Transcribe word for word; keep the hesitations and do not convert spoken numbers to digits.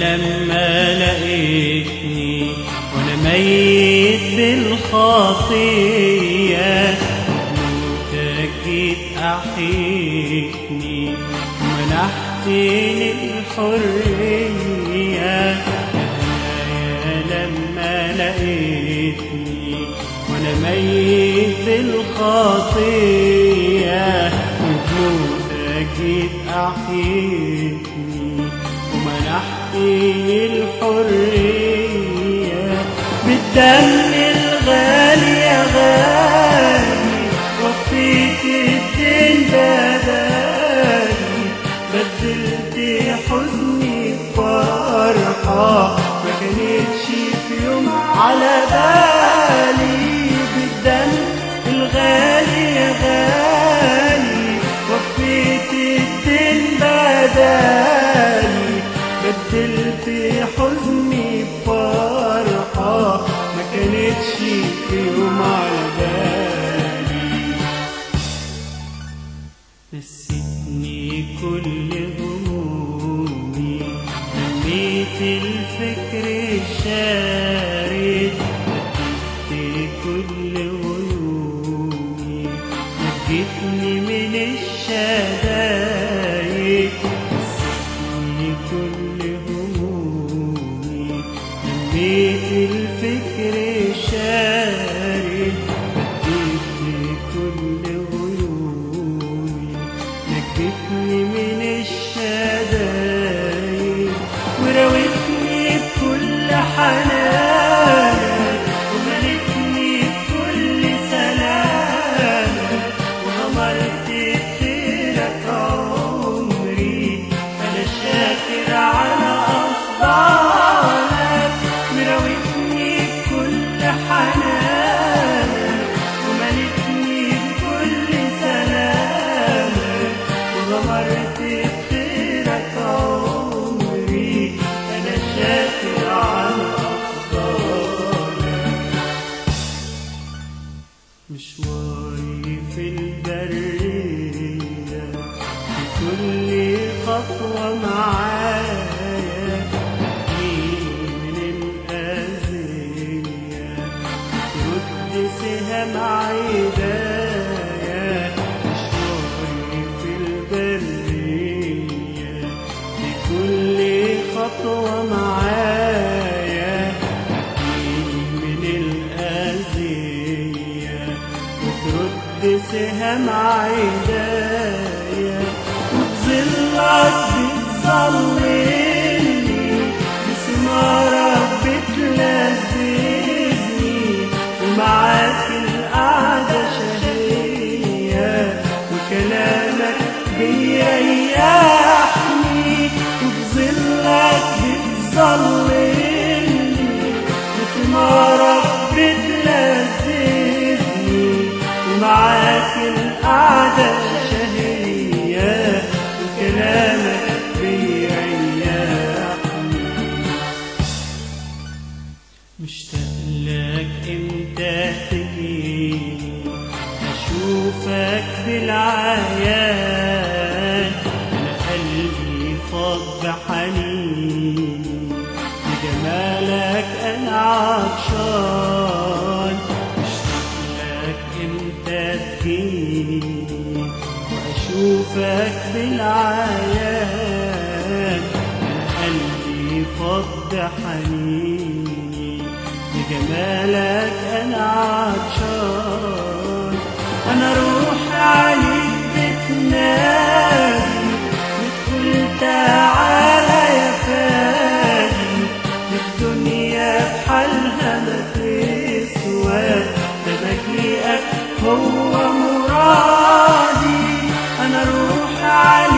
لما لقيتني وانا ميت بالخطية، موتك جيت احيتني ومنحتني الحرية. يا لما لقيتني وانا ميت بالخطية، موتك جيت احيتني ومنحتني الحرية. بالدم الغالي يا غالي وفيت الدين بدالي، بدلت حزني بفرحة ما كانتش في يوم على بالي. بالدم الغالي يا غالي وفيت الدين بدالي، بدلت حزني بفرحة ما كانتش في يوم على بالي. نسيتني كل همومي، نميت الفكر الشارد، نسيت كل غيومي، نجيتني من الشدايد. نسيتني كل همومي، نميت الفكر الشارد، نجيتني كل غيومي، نجيتني من الشدايد. وراوتني بكل حنانك وملكني بكل سلامك، وغمرت بخيرك عمري أنا شاكر على أفضالك. مراوتني بكل حنانك وملكني بكل سلامك، وغمرت بخيرك عمري أنا شاكر على أفضالك. مشواري في البرية بكل خطوة معايا، من الأذية ترد سهام عدايا. مشواري في البرية بكل خطوة معايا، من الأذية وترد سهام عدايا. وبظلك بتظللني، بثمارك بتلذذني، ومعاك القعدة شهية، وكلامك بيريحني. وبظلك بتظللني، بثمارك بتلذذني، ومعاك القعدة شهية، وكلامك بيريحني. مشتاق لك امتى تجيني اشوفك بالعيان، انا قلبي فاض بحنيني، بجمالك انا عطشان. مشتاق لك امتى تجيني واشوفك بالعيان، انا قلبي فاض حنيني، بجمالك انا عطشان. انا روحي عليك بتنادي، بتقول تعالى يا فادي، الدنيا بحالها ما تسوى، ده مجيئك هو مرادي. انا روحي عليك